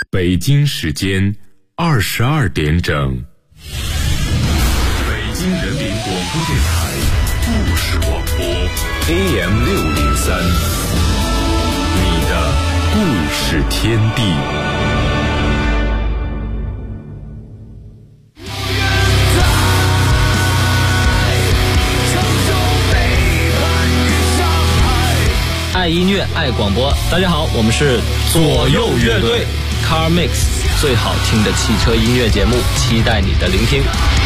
北京时间22点整。北京人民广播电台故事广播 AM603， 你的故事天地。 爱音乐，爱广播。大家好，我们是左右乐队 Car Mix， 最好听的汽车音乐节目，期待你的聆听。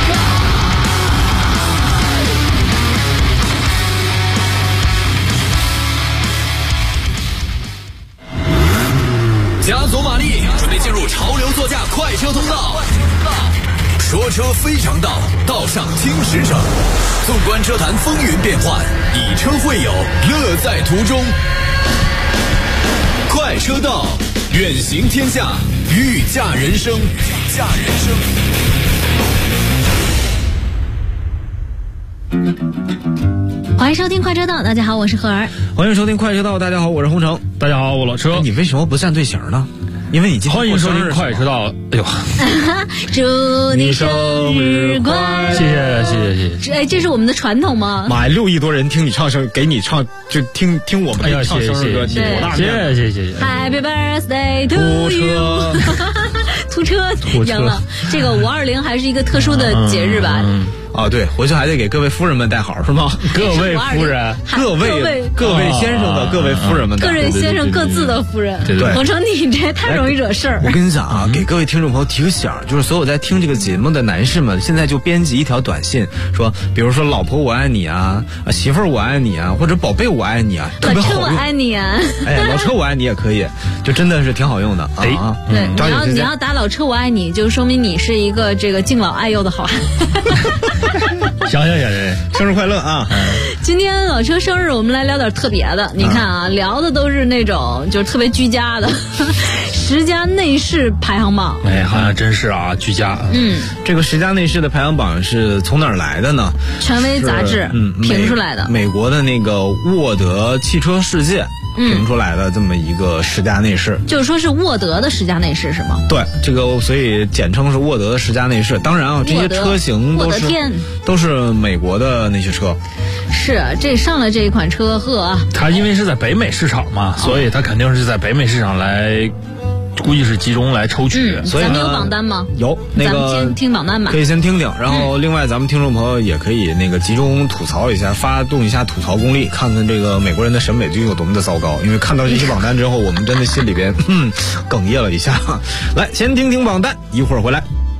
加足马力，准备进入潮流座驾快车通道。说车非常道，道上听实诚。纵观车坛风云变幻，以车会友，乐在途中。快车道，远行天下，御驾人生。御驾人生。欢迎收听快车道，大家好，我是何儿。 欢迎收听快车道，大家好，我是洪城。 大家好，我老车。 你为什么不站队形呢？因为你今天欢迎收听快车道。哎呦， 祝你生日快乐！ 谢谢。 哎，这是我们的传统吗？ 妈呀，6亿多人听你唱生，给你唱就听我们给你唱生日歌，你多大面？ 谢。 Happy birthday to you！ 突车赢了。这个520还是一个特殊的节日吧？ 啊，对，回去还得给各位夫人们带好，是吗？ 各位夫人， 各位先生的各位夫人们带好， 各位先生各自的夫人。 对， 洪城，你这太容易惹事儿。 我跟你讲啊，给各位听众朋友提个醒，就是所有在听这个节目的男士们，现在就编辑一条短信，说，比如说老婆我爱你啊，媳妇儿我爱你啊，或者宝贝我爱你啊，特别好用。 老车我爱你啊， 哎，老车我爱你也可以，就真的是挺好用的啊。 对，你要打老车我爱你，就说明你是一个这个敬老爱幼的好汉。 行， 生日快乐啊！ 今天老车生日，我们来聊点特别的。你看啊，聊的都是那种就是特别居家的10佳内饰排行榜。 哎，好像真是啊，居家。 这个10佳内饰的排行榜是从哪儿来的呢？ 权威杂志评出来的。 美国的那个沃德汽车世界评出来的这么一个10佳内饰， 就是说是沃德的10佳内饰是吗？ 对，这个所以简称是沃德的10佳内饰。当然啊，这些车型都是美国的那些车。 是这上了这一款车呵， 它因为是在北美市场嘛，所以它肯定是在北美市场来，估计是集中来抽取。 所以咱们有榜单吗？ 有，那个咱们先听榜单吧。 可以先听听，然后另外咱们听众朋友也可以那个集中吐槽一下，发动一下吐槽功力，看看这个美国人的审美究竟有多么的糟糕。因为看到这些榜单之后，我们真的心里边哽咽了一下。来，先听听榜单，一会儿回来。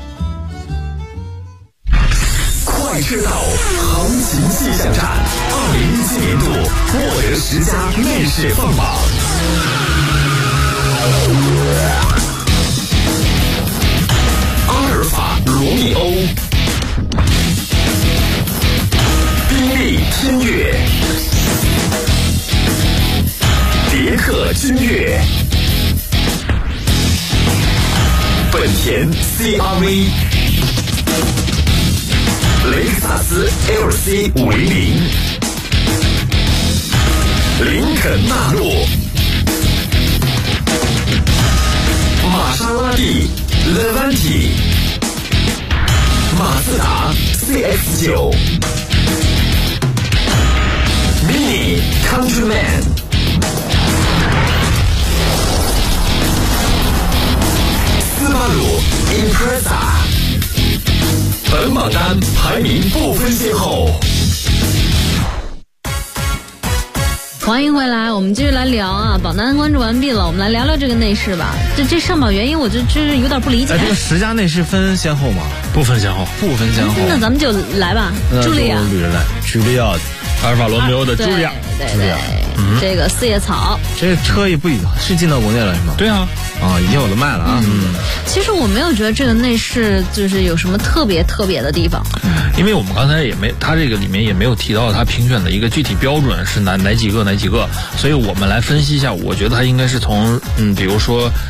快车道行情气象站2017年度沃德10佳内饰放榜。阿尔法罗密欧，宾利天越，别克君越，本田 CR-V， 雷克萨斯 LC500， 林肯纳诺，玛莎拉蒂 Levante， 马自达 CX-9， Mini Countryman， 斯巴鲁 Impreza。本榜单排名不分先后。 欢迎回来，我们继续来聊啊！榜单关注完毕了，我们来聊聊这个内饰吧。这上榜原因，我就就是有点不理解。 这个10佳内饰分先后吗？ 不分先后。 那咱们就来吧，茱莉亚， 阿尔法罗密欧的茱莉亚， 对，这个四叶草， 这车也不是进到国内了是吗？ 对啊， 已经有的卖了啊。 其实我没有觉得这个内饰就是有什么特别的地方， 因为我们刚才也没，它这个里面也没有提到它评选的一个具体标准是哪几个，所以我们来分析一下。我觉得它应该是从比如说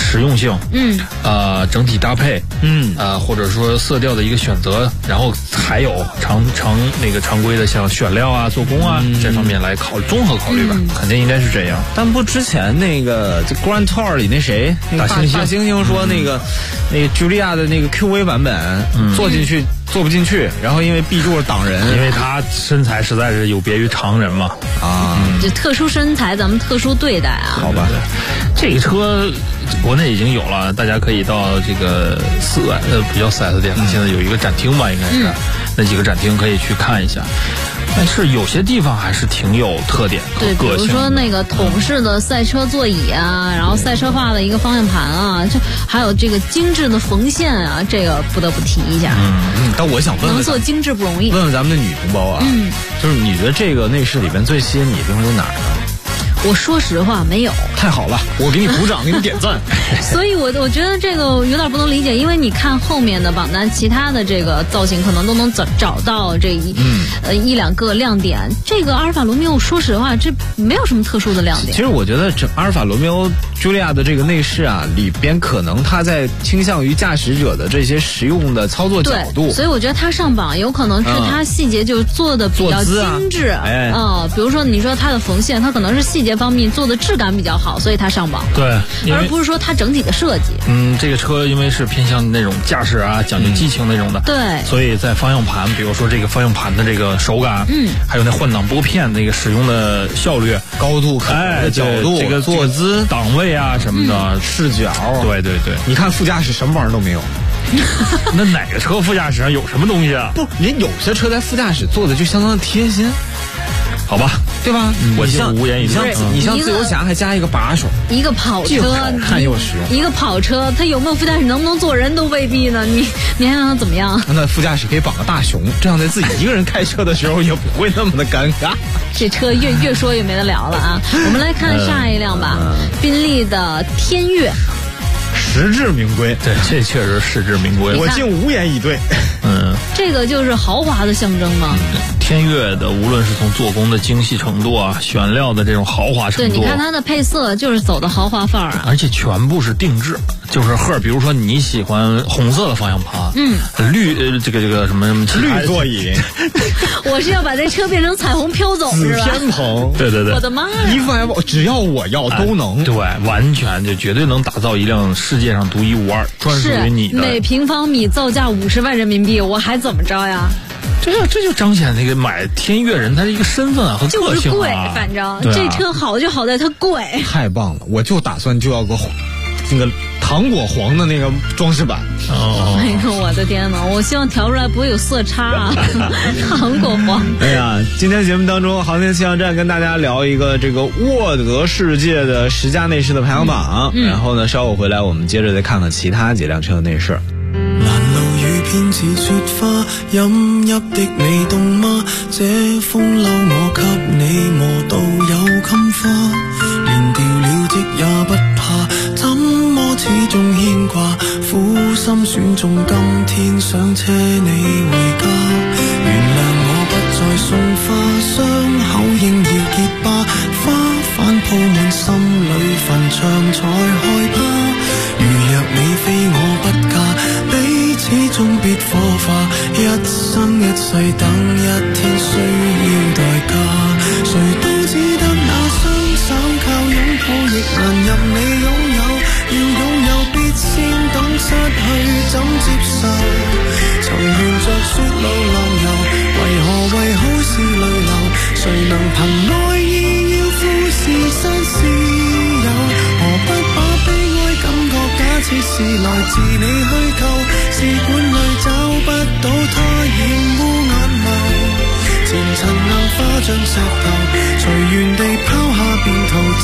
实用性，整体搭配，或者说色调的一个选择，然后还有常规的像选料啊、做工啊这方面来综合考虑吧，肯定应该是这样。 但不之前那个这 Grand Tour 里那谁大猩猩说那个茱莉亚的那个 QV 版本坐不进去，然后因为 B 柱挡人， 因为他身材实在是有别于常人嘛。 这特殊身材咱们特殊对待啊。 好吧， 这个车国内已经有了，大家可以到这个不叫 4S 店了，现在有一个展厅吧，应该是那几个展厅可以去看一下。但是有些地方还是挺有特点和个性的。 对，比如说那个桶式的赛车座椅啊，然后赛车化的一个方向盘啊，这还有这个精致的缝线啊，这个不得不提一下。 但我想问问， 能做精致不容易。 问问咱们的女同胞啊，就是你觉得这个内饰里边最吸引你的地方有哪儿呢？ 我说实话没有。 太好了，我给你鼓掌，给你点赞。 所以我觉得这个有点不能理解，因为你看后面的榜单，其他的这个造型可能都能找到这一两个亮点。这个阿尔法罗密欧，说实话，这没有什么特殊的亮点。 其实我觉得这阿尔法罗密欧茱莉亚的这个内饰啊，里边可能它在倾向于驾驶者的这些实用的操作角度。 对，所以我觉得它上榜有可能是它细节就做的比较精致。比如说你说它的缝线，它可能是细节方面做的质感比较好，所以它上榜。 对， 而不是说它整体的设计。 这个车因为是偏向那种驾驶啊，讲究激情那种的， 对， 所以在方向盘，比如说这个方向盘的这个手感，还有那换挡拨片那个使用的效率、 高度、角度、 这个坐姿、 档位啊什么的， 视角， 对， 你看副驾驶什么玩意儿都没有。 那哪个车副驾驶上有什么东西啊？ 不，人有些车在副驾驶做的就相当的贴心。好吧，对吧？ 我就无言以对。 你像自由侠还加一个把手， 一个跑车， 看又实用。 一个跑车，它有没有副驾驶，能不能坐人都未必呢。你还让它怎么样？ 那副驾驶可以绑个大熊，这样在自己一个人开车的时候也不会那么的尴尬。 这车越说越没得聊了啊！我们来看下一辆吧，宾利的天越。 实至名归， 对，这确实实至名归。 我竟无言以对。 这个就是豪华的象征嘛。 天越的无论是从做工的精细程度啊，选料的这种豪华程度， 对，你看它的配色就是走的豪华范儿啊， 而且全部是定制，就是比如说你喜欢红色的方向盘，绿这个什么绿座椅， 我是要把这车变成彩虹飘走是吧？ 紫天棚， 对， 我的妈呀！ 衣服还只要我要都能， 对，完全就绝对能打造一辆世界上独一无二、专属于你的。 每平方米造价50万人民币，我还怎么着呀？ 这就彰显那个买天越人他的一个身份啊和个性啊。 就是贵，反正这车好就好在它贵。 太棒了，我就打算就要个那个糖果黄的那个装饰板。 哎呦我的天哪！我希望调出来不会有色差啊。糖果黄。 哎呀，今天节目当中，航天气象站跟大家聊一个这个沃德世界的10佳内饰的排行榜。然后呢，稍后回来我们接着再看看其他几辆车的内饰。 偏似雪花，飲泣的你凍嗎？這風褸我給你磨到有襟花，連掉了職也不怕，怎麼始終牽掛？苦心選中今天想車你回家，原諒我不再送花，傷口應要結疤，花瓣鋪滿心裏墳場才害怕，如若你非我不嫁，始終別火化，一生一世等一天需要代價，誰都只得那雙手靠擁抱亦難任你擁有，要擁有必先懂失去怎接受，曾沿着雪路浪遊，為好是淚流，誰能憑愛意要富士山私有，何不把悲哀感覺假設是來自你虛構，試管裏找不到它染污眼眸，前塵硬化像石頭，隨緣地拋下便逃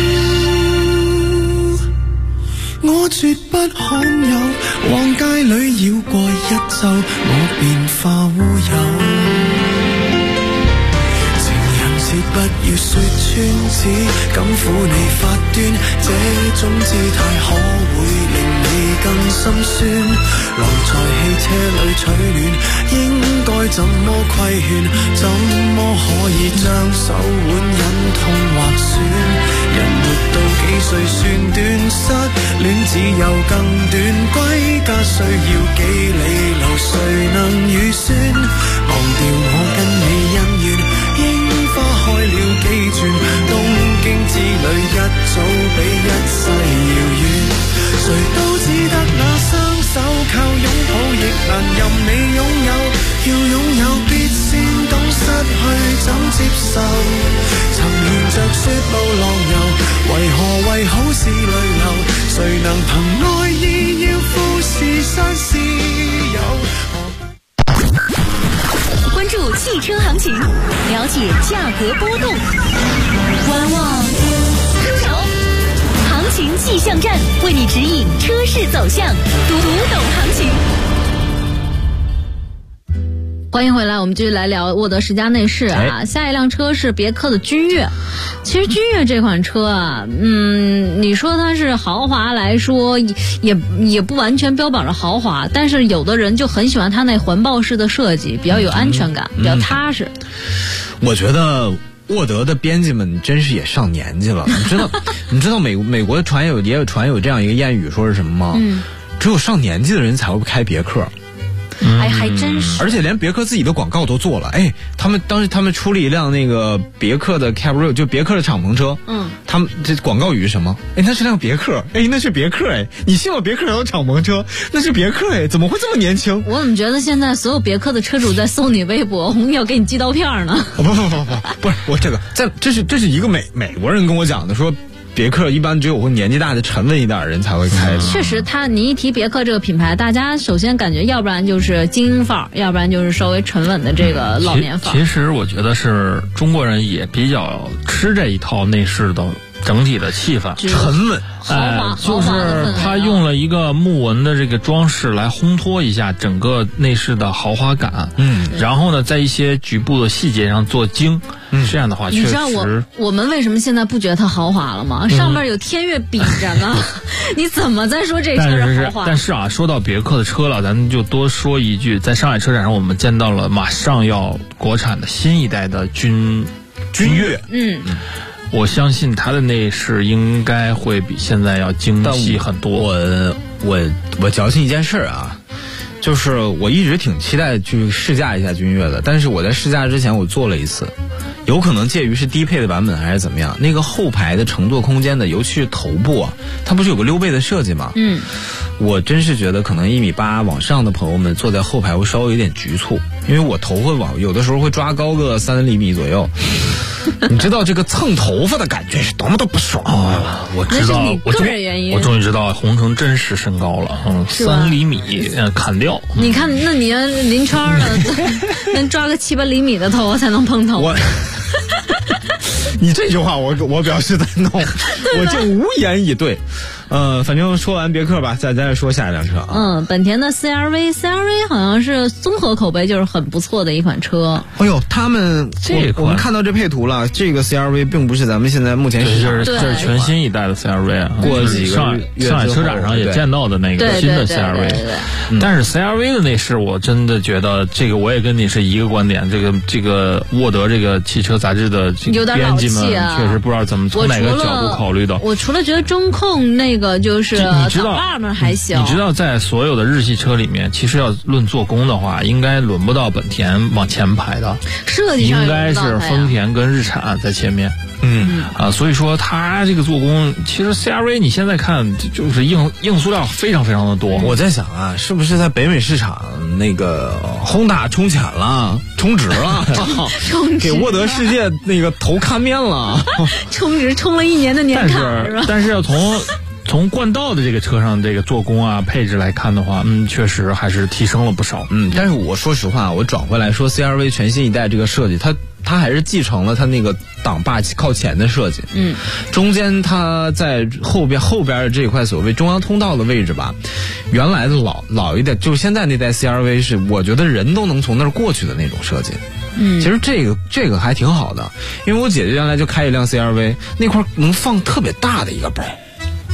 走，我絕不罕有，往街裏繞過一晝，我便化烏有。不要說穿，只敢撫你發端，這種姿態可會令你更心酸，留在汽車裏取暖，應該怎麼規勸，怎麼可以將手腕忍痛劃損，人活到幾歲算短，失戀只有更短，歸家需要幾里路，誰能預算？忘掉我跟你恩怨，櫻花開了幾轉，東京之旅一早比一世遙遠。誰都只得那雙手，靠擁抱亦難任你擁有，要擁有必先懂失去怎接受。曾沿着雪路浪遊，為何好事淚流？誰能憑愛意要富士山私有？ 關注汽車行情，了解價格波動，觀望出手，行情氣象站為你指引車市走向，讀懂行情。 歡迎回來，我們繼續來聊沃德10佳內飾啊。下一輛車是別克的君越。其實君越這款車啊，你說它是豪華來說，也不完全標榜着豪華，但是有的人就很喜歡它那環抱式的設計，比較有安全感，比較踏實。 我覺得沃德的編輯們真是也上年紀了。你知道美國的也有傳有這樣一個諺語，說是什麼嗎？只有上年紀的人才會開別克。 哎，還真是， 而且連別克自己的廣告都做了。哎，當時他們出了一輛那個別克的 Cabriolet，就別克的敞篷車。他們這廣告語是什麼？哎，那是輛別克。哎，那是別克。哎，你信我別克有敞篷車，那是別克。哎，怎麼會這麼年輕？ 我怎麼覺得現在所有別克的車主在搜你微博，要給你寄刀片呢？ 不是我這是一個美國人跟我講的，說別克一般只有年紀大的沉穩一點的人才會開的。 確實，你一提別克這個品牌，大家首先感覺要不然就是精英範兒，要不然就是稍微沉穩的這個老年範兒。 其實我覺得是中國人也比較吃這一套內飾的整體的氣氛， 沉穩。 就是他用了一個木紋的這個裝飾來烘托一下整個內飾的豪華感。然後呢，在一些局部的細節上做精。這樣的話確實。 你知道我們為什麼現在不覺得它豪華了嗎？上面有天越比着呢，你怎麼再說這車是豪華？ 但是啊，說到別克的車了，咱們就多說一句，在上海車展上我們見到了馬上要國產的新一代的君越。我相信它的內飾應該會比現在要精細很多。 我矯情一件事啊，就是我一直挺期待去試駕一下君越的，但是我在試駕之前我做了一次，有可能介於是低配的版本還是怎麼樣，那個後排的乘坐空間的，尤其是頭部啊，它不是有個溜背的設計嗎？我真是覺得可能1.8米往上的朋友們坐在後排會稍微有點局促，因為我頭會有的時候會抓高個3厘米左右。你知道這個蹭頭髮的感覺是多麼的不爽啊！ 我知道，我終於知道紅城真實身高了，3厘米砍掉。 你看，那你臨窗了，能抓個7、8厘米的頭才能碰頭。 你這句話我表示贊同，我就無言以對。反正說完別克吧，再說下一輛車啊。 本田的 CR-V 好像是綜合口碑就是很不錯的一款車。 哎呦，我們看到這配圖了，這個 CR-V 並不是咱們現在目前這是全新一代的 CR-V 啊， 過幾個上海車展上也見到的那個新的 CR-V。但是 CR-V 的內飾我真的覺得，這個我也跟你是一個觀點，這個沃德這個汽車雜誌的編輯們確實不知道怎麼從哪個角度考慮的。 我除了覺得中控那個就是挡把們還行。 你知道在所有的日系車裡面，其實要論做工的話，應該輪不到本田往前排的， 設計上應該是豐田跟日產在前面。所以說它這個做工，其實 CR-V 你現在看就是硬塑料非常非常的多。 我在想啊，是不是在北美市場那個Honda充錢了，充值了，給沃德世界那個頭看面了， 充值充了1年的年卡。 但是要從冠道的這個車上這個做工啊配置來看的話，確實還是提升了不少。 但是我說實話，我轉回來說 CR-V 全新一代這個設計，它還是繼承了它那個擋把靠前的設計。中間它在後邊的這一塊所謂中央通道的位置吧，原來的老一代，就現在那代 CR-V 是我覺得人都能從那兒過去的那種設計。其實這個還挺好的，因為我姐姐原來就開一輛 CR-V， 那塊能放特別大的一個包。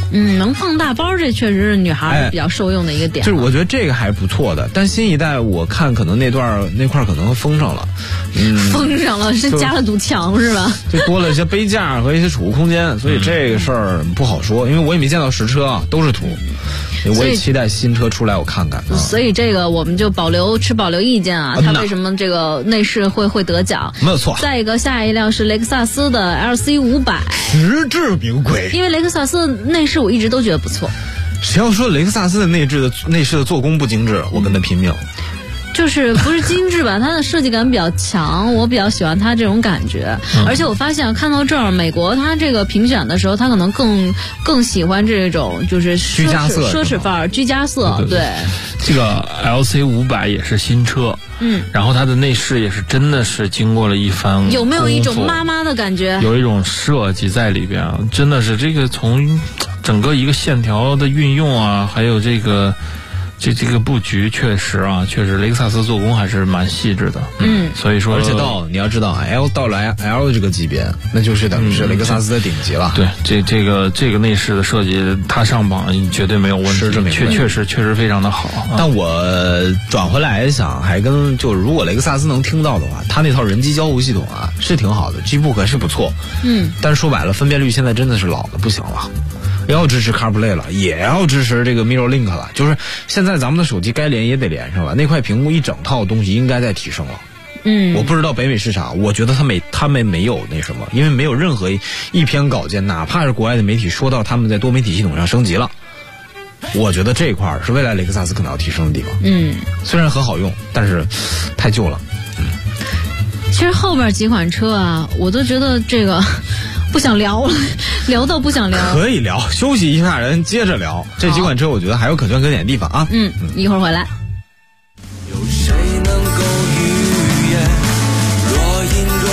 能放大包，这确实是女孩比较受用的一个点。 就是我觉得这个还不错的，但新一代我看可能那块可能封上了， 封上了是加了堵墙是吧？ 就多了一些杯架和一些储物空间，所以这个事儿不好说，因为我也没见到实车啊，都是图。我也期待新车出来我看看。 所以这个我们就保留意见啊，它为什么这个内饰会得奖？ 没有错。 再一个，下一辆是雷克萨斯的 LC500， 实至名归。 因为雷克萨斯内饰我一直都觉得不错。 谁要说雷克萨斯的内饰的做工不精致，我跟他拼命。 就是不是精致吧，它的设计感比较强，我比较喜欢它这种感觉。而且我发现看到这儿，美国它这个评选的时候，它可能更喜欢这种就是居家色、 奢侈范儿、居家色。对， 这个 LC500也是新车，然后它的内饰也是真的是经过了一番， 有没有一种妈妈的感觉？ 有一种设计在里边啊，真的是这个从整个一个线条的运用啊，还有这个布局确实雷克萨斯做工还是蛮细致的。所以说， 而且你要知道 L 到了 L 这个级别，那就是等于是雷克萨斯的顶级了。 对，这个内饰的设计，它上榜绝对没有问题，确实非常的好。 但我转回来想，还就是如果雷克萨斯能听到的话，它那套人机交互系统啊是挺好的 ，G-Book 是不错。但是说白了，分辨率现在真的是老的不行了。要支持 CarPlay 了，也要支持这个 MirrorLink 了，就是现在咱们的手机该连也得连上了，那块屏幕一整套东西应该在提升了。我不知道北美市场，我觉得他们没有那什么，因为没有任何一篇稿件，哪怕是国外的媒体说到他们在多媒体系统上升级了，我觉得这一块是未来雷克萨斯可能要提升的地方。虽然很好用，但是太旧了。 其实后边几款车啊，我都觉得这个不想聊了，聊到不想聊。 可以聊，休息一下，人接着聊。这几款车我觉得还有可圈可点的地方啊。 一会儿回来。 有谁能够预言若隐若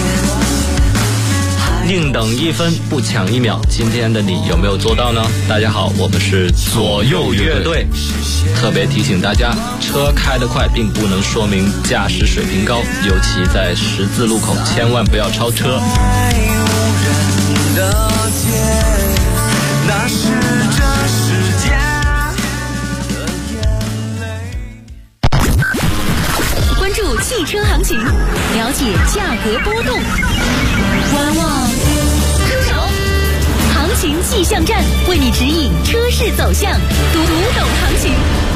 现？ 宁等一分不抢一秒，今天的你有没有做到呢？大家好，我们是左右乐队，特别提醒大家，车开得快并不能说明驾驶水平高，尤其在十字路口千万不要超车。 那是这世界的眼泪。 关注汽车行情，了解价格波动，观望出手，行情气象站为你指引车市走向，读懂行情。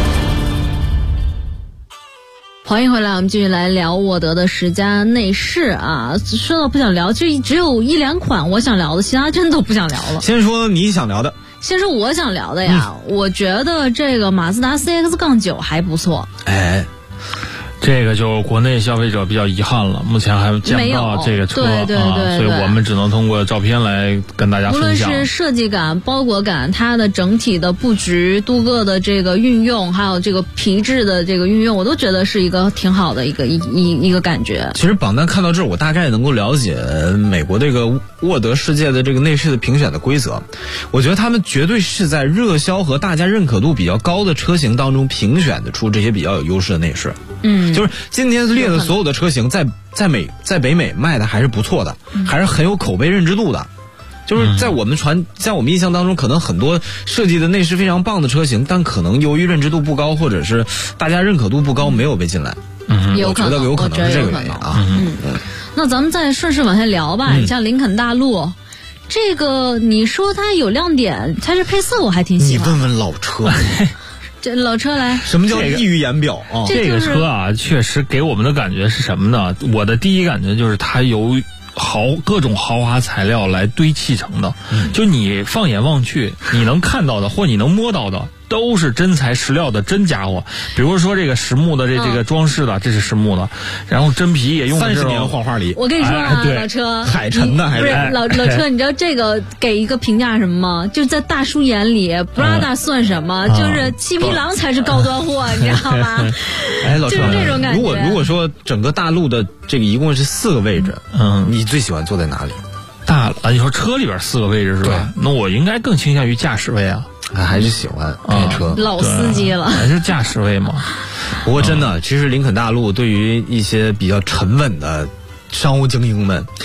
欢迎回来，我们继续来聊沃德的10佳内饰啊。说到不想聊，就只有一两款我想聊的，其他真都不想聊了。 先说你想聊的。 先说我想聊的呀，我觉得这个马自达 CX-9 还不错。 这个就国内消费者比较遗憾了，目前还见不到这个车， 对， 所以我们只能通过照片来跟大家分享。 无论是设计感、包裹感，它的整体的布局、镀铬的这个运用，还有这个皮质的这个运用，我都觉得是一个挺好的一个感觉。 其实榜单看到这儿，我大概能够了解美国这个沃德世界的这个内饰的评选的规则。我觉得他们绝对是在热销和大家认可度比较高的车型当中评选的出这些比较有优势的内饰。就是今天列的所有的车型在北美卖的还是不错的，还是很有口碑认知度的。就是在我们印象当中，可能很多设计的内饰非常棒的车型，但可能由于认知度不高，或者是大家认可度不高，没有被进来。我觉得有可能是这个原因啊。 那咱们再顺势往下聊吧。你像林肯大陆，这个你说它有亮点，它是配色我还挺喜欢。 你问问老车。 这老车来， 什么叫溢于言表啊？ 这个车啊，确实给我们的感觉是什么呢？我的第一感觉就是它由各种豪华材料来堆砌成的，就你放眼望去，你能看到的或你能摸到的，都是真材实料的真家伙。比如说这个实木的这个装饰的，这是实木的，然后真皮也用的 30年黄花梨。 我跟你说啊，老车海沉的还是老车，你知道这个给一个评价什么吗？就是在大叔眼里 ，Prada 算什么？就是七匹狼才是高端货，你知道吗？ 老车， 就是这种感觉。 如果说整个大陆的这个一共是4个位置，你最喜欢坐在哪里？ 你说车里边4个位置是吧？那我应该更倾向于驾驶位啊。 还是喜欢开车， 老司机了， 还是驾驶位嘛。 不过真的，其实林肯大陆对于一些比较沉稳的商务精英们，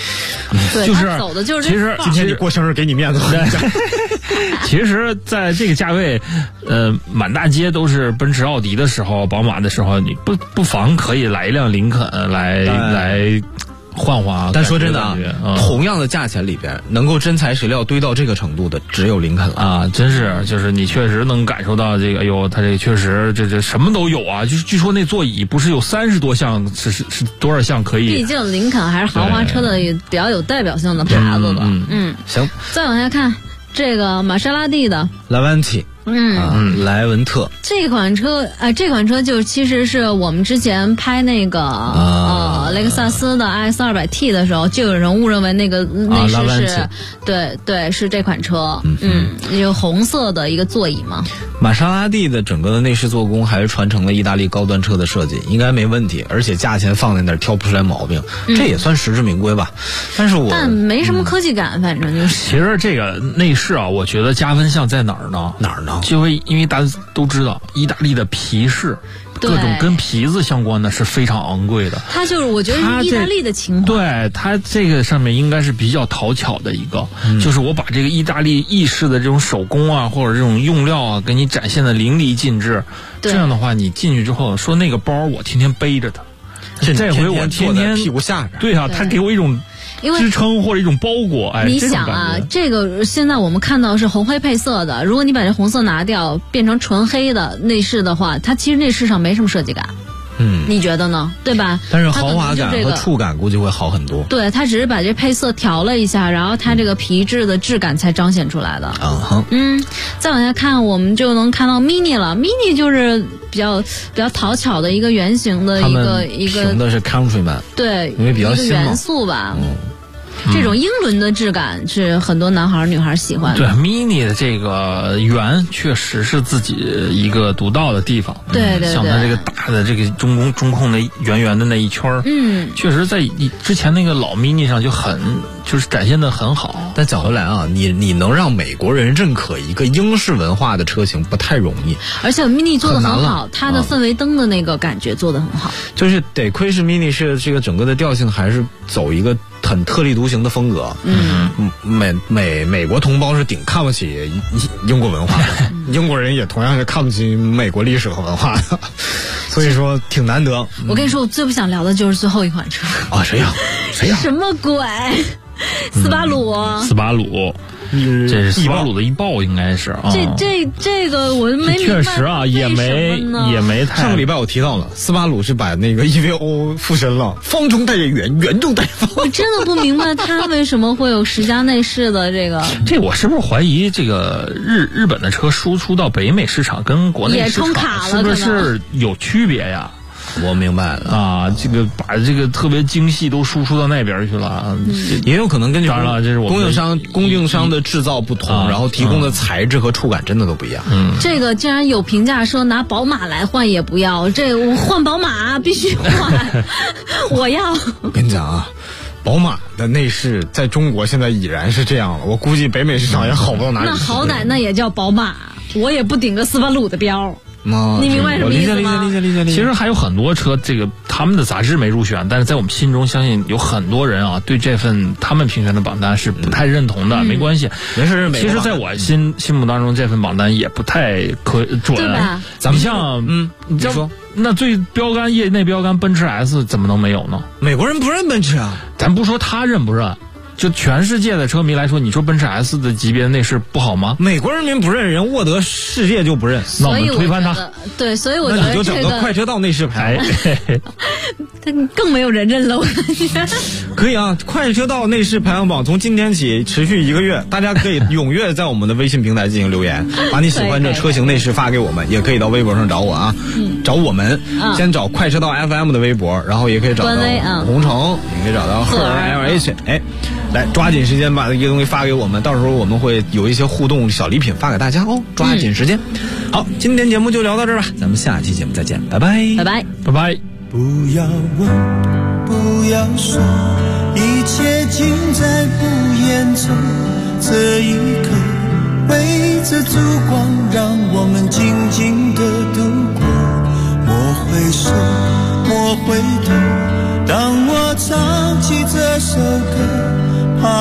对， 就是他走的就是其实今天你过生日给你面子。 其实，在这个价位，满大街都是奔驰、奥迪的时候，宝马的时候，你不妨可以来一辆林肯来换换啊。 但说真的啊，同样的价钱里边，能够真材实料堆到这个程度的，只有林肯了啊！真是，就是你确实能感受到这个，哎呦，它这确实这什么都有啊！就是据说那座椅不是有30多项，是多少项可以？ 毕竟林肯还是豪华车的比较有代表性的牌子吧。 行， 再往下看这个玛莎拉蒂的莱万提。莱文特这款车就其实是我们之前拍那个雷克萨斯的 RX200T 的时候，就有人误认为那个内饰是对是这款车，有红色的一个座椅嘛。 玛莎拉蒂的整个的内饰做工还是传承了意大利高端车的设计，应该没问题，而且价钱放在那儿挑不出来毛病，这也算实至名归吧。但没什么科技感，反正就是。 其实这个内饰啊，我觉得加分项在哪儿呢？就会因为大家都知道，意大利的皮饰，各种跟皮子相关的是非常昂贵的。 它就是我觉得是意大利的情怀。 对，它这个上面应该是比较讨巧的一个，就是我把这个意大利意式的这种手工啊，或者这种用料啊，给你展现的淋漓尽致。这样的话，你进去之后说那个包我天天背着它，这回我天天屁股下边。 对啊，它给我一种支撑或者一种包裹。哎， 你想啊，这个现在我们看到是红黑配色的，如果你把这红色拿掉，变成纯黑的内饰的话，它其实内饰上没什么设计感。你觉得呢？对吧？ 但是豪华感和触感估计会好很多。 对，它只是把这配色调了一下，然后它这个皮质的质感才彰显出来的。再往下看，我们就能看到 Mini 了。Mini 就是比较讨巧的一个圆形的一个凭的是 Countryman， 对， 因为比较新嘛， 元素吧。这种英伦的质感是很多男孩女孩喜欢的。 对 ，Mini 的这个圆确实是自己一个独到的地方。 对， 像它这个大的这个中控的圆圆的那一圈儿，确实在之前那个老 Mini 上就是展现的很好。 但讲回来啊，你能让美国人认可一个英式文化的车型不太容易。 而且 Mini 做的很好，它的氛围灯的那个感觉做的很好。 就是得亏是 Mini 是这个整个的调性还是走一个很特立独行的风格。美国同胞是顶看不起英国文化的，英国人也同样是看不起美国历史和文化的，所以说挺难得。 我跟你说，我最不想聊的就是最后一款车啊！谁呀？ 什么鬼？斯巴鲁。 这是斯巴鲁的翼豹，应该是啊。 这个我没明白。 确实啊，也没太。 上个礼拜我提到了，斯巴鲁是把那个 EVO 附身了，方中带圆，圆中带方。 我真的不明白它为什么会有10加内饰的这个。 这我是不是怀疑这个日本的车输出到北美市场跟国内市场是不是有区别呀？ 我明白了啊，这个把这个特别精细都输出到那边去了， 也有可能根据当然了，这是我供应商的制造不同，然后提供的材质和触感真的都不一样。 这个竟然有评价说拿宝马来换也不要，这我换宝马必须换，我要。 我跟你讲啊，宝马的内饰在中国现在已然是这样了，我估计北美市场也好不到哪里去。 那好歹那也叫宝马，我也不顶个斯巴鲁的标。你明白什么意思吗？ 理解。 其实还有很多车，这个他们的杂志没入选，但是在我们心中，相信有很多人啊，对这份他们评选的榜单是不太认同的。没关系， 没事。 其实，在我心目当中，这份榜单也不太准。 对吧？ 咱们像你说那最业内标杆奔驰 S 怎么能没有呢？ 美国人不认奔驰啊， 咱不说他认不认。就全世界的车迷来说，你说奔驰 S 的级别的内饰不好吗？ 美国人民不认，人沃德世界就不认， 那我们推翻它。 对，所以我觉得那你就整个快车道内饰牌， 它更没有人认了，我感觉。 可以啊，快车道内饰排行榜从今天起持续1个月，大家可以踊跃在我们的微信平台进行留言，把你喜欢的车型内饰发给我们，也可以到微博上找我啊，找我们，先找快车道 FM 的微博，然后也可以找到红城，也可以找到赫尔 LH，来抓紧时间把这些东西发给我们，到时候我们会有一些互动小礼品发给大家哦，抓紧时间。好，今天节目就聊到这儿吧，咱们下期节目再见，拜拜， 拜拜， 拜拜。 不要问，不要说，一切尽在不言中。这一刻，围着烛光，让我们静静地度过。莫回首，莫回头，当我唱起这首歌。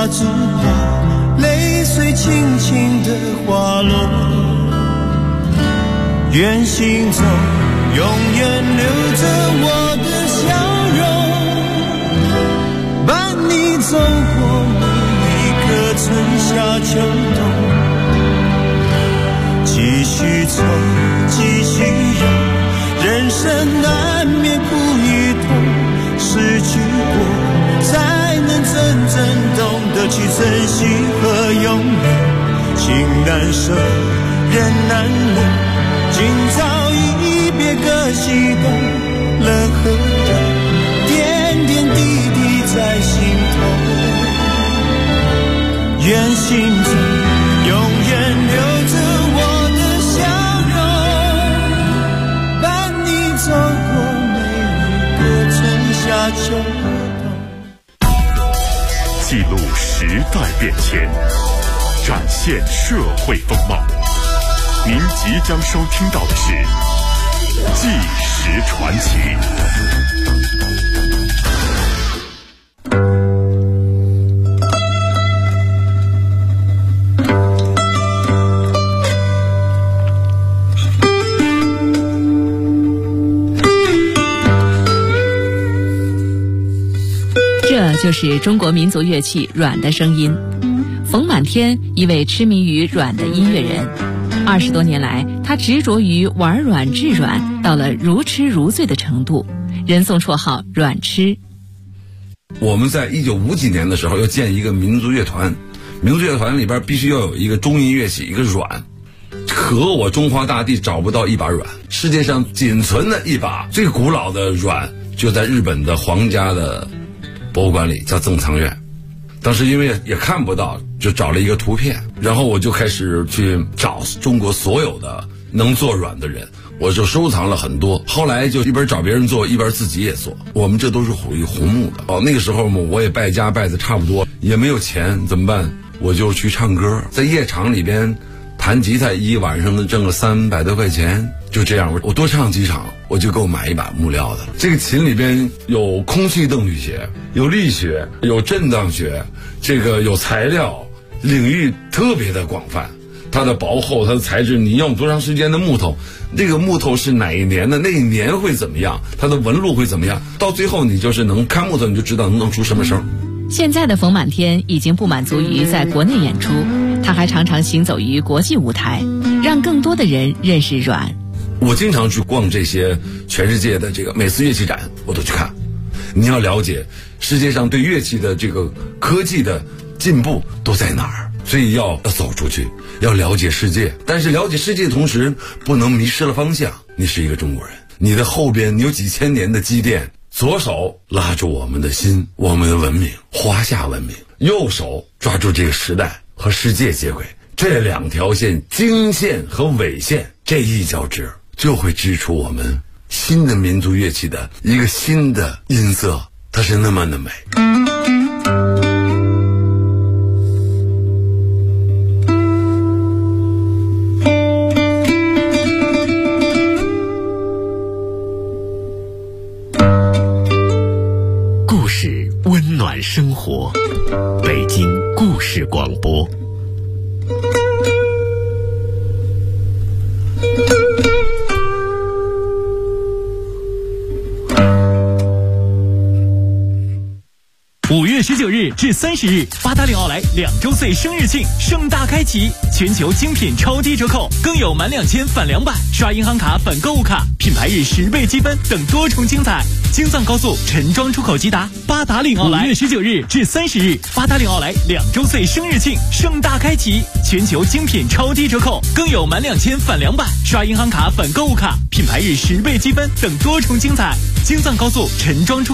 花之花，泪水轻轻地滑落，愿心中永远留着我的笑容，伴你走过每一个春夏秋冬，继续走，继续游，人生难免苦与痛，失去过才能真正懂得去珍惜和拥有，情难舍，人难留，今朝一别各西东，冷和热，点点滴滴在心头，愿心中永远留着我的笑容，伴你走过每一个春夏秋冬， 记录时代变迁，展现社会风貌。您即将收听到的是《纪实传奇》。 这就是中国民族乐器阮的声音。冯满天，一位痴迷于阮的音乐人。20多年来，他执着于玩阮制阮，到了如痴如醉的程度，人送绰号阮痴。 我们在1950几年的时候要建一个民族乐团，民族乐团里边必须要有一个中音乐器，一个阮。可我中华大地找不到一把阮，世界上仅存的一把最古老的阮就在日本的皇家的博物馆里，叫赠藏院。当时因为也看不到，就找了一个图片，然后我就开始去找中国所有的能做阮的人，我就收藏了很多。后来就一边找别人做，一边自己也做。我们这都是属于红木的。那个时候我也败家败的差不多，也没有钱，怎么办？我就去唱歌，在夜场里边弹吉他，一晚上能挣个300多块钱。就这样，我多唱几场，我就够买一把木料的。这个琴里边有空气动力学，有力学，有震荡学，这个有材料，领域特别的广泛。它的薄厚，它的材质，你用多长时间的木头，这个木头是哪一年的，那一年会怎么样，它的纹路会怎么样，到最后你就是能看木头，你就知道能出什么声。 现在的冯满天已经不满足于在国内演出，他还常常行走于国际舞台，让更多的人认识阮。 我经常去逛这些全世界的这个每次乐器展，我都去看。你要了解世界上对乐器的这个科技的进步都在哪儿，所以要走出去，要了解世界。但是了解世界的同时，不能迷失了方向。你是一个中国人，你的后边你有几千年的积淀，左手拉住我们的心，我们的文明，华夏文明；右手抓住这个时代和世界接轨。这两条线，经线和纬线，这一交织，就会织出我们新的民族乐器的一个新的音色，它是那么的美。 故事温暖生活，北京故事广播。 5月19日至30日，八达岭奥莱2周岁生日庆盛大开启，全球精品超低折扣，更有满2000返200，刷银行卡返购物卡，品牌日10倍积分等多重精彩。京藏高速陈庄出口吉达，八达岭奥莱。5月19日至30日，八达岭奥莱2周岁生日庆盛大开启，全球精品超低折扣，更有满2000返200，刷银行卡返购物卡，品牌日10倍积分等多重精彩。京藏高速陈庄出